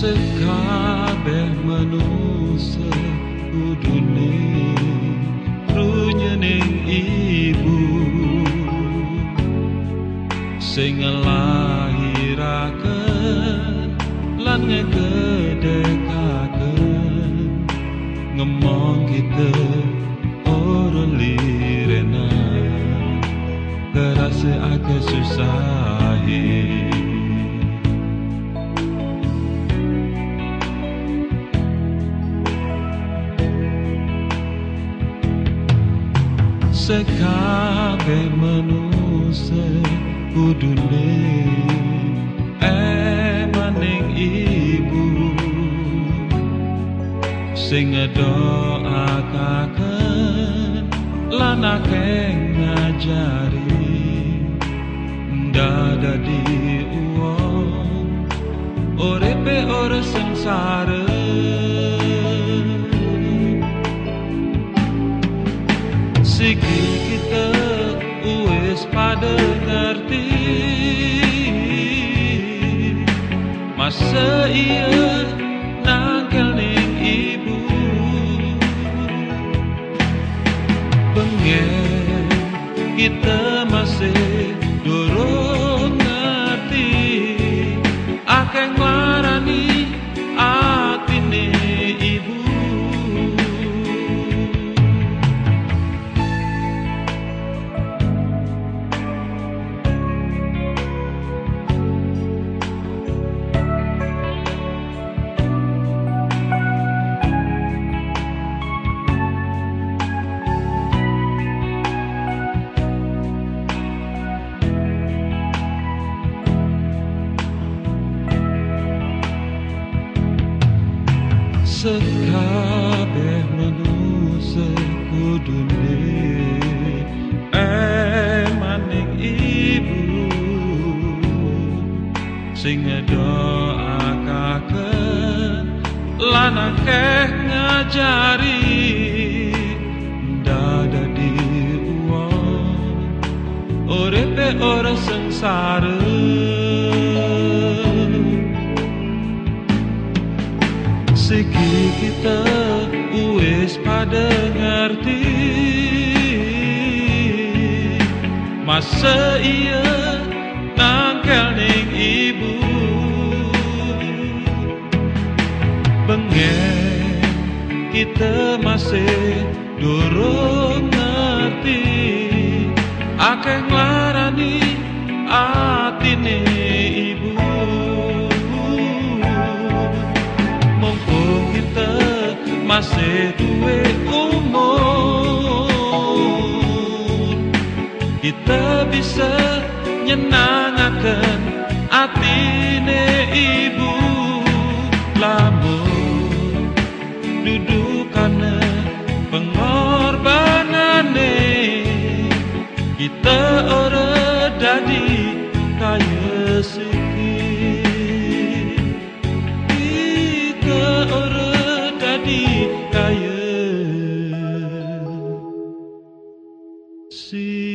Sekabeh manusia kudune runyening ibu sing ngelahiraken lan ngegedekaken ngemong kita ora lirena kerasa agak susahi. Sekabeh manusia kudune maning ibu sing ngedoakaken lan akeh ngajari dadi wong uripe ora sengsara. Sikil kita wis pada ngerti masa iya nangkel ning ibu pengen kita masih durung ngerti akeh nglarani atine ibu. Sekabeh manusia kudune maning ibu sing ngedoakaken lan akeh ngajari dadi wong uripe ora sengsara. Sikil kita wis pada ngerti masa iya nangkel ning ibu pengen kita masih durung ngerti akeh nglarani atine ibu. Masih duwe umur kita bisa nyenangaken atine ibu lamun dudukane pengorbanane kita ora dadi kaya sikil kita ora kaya si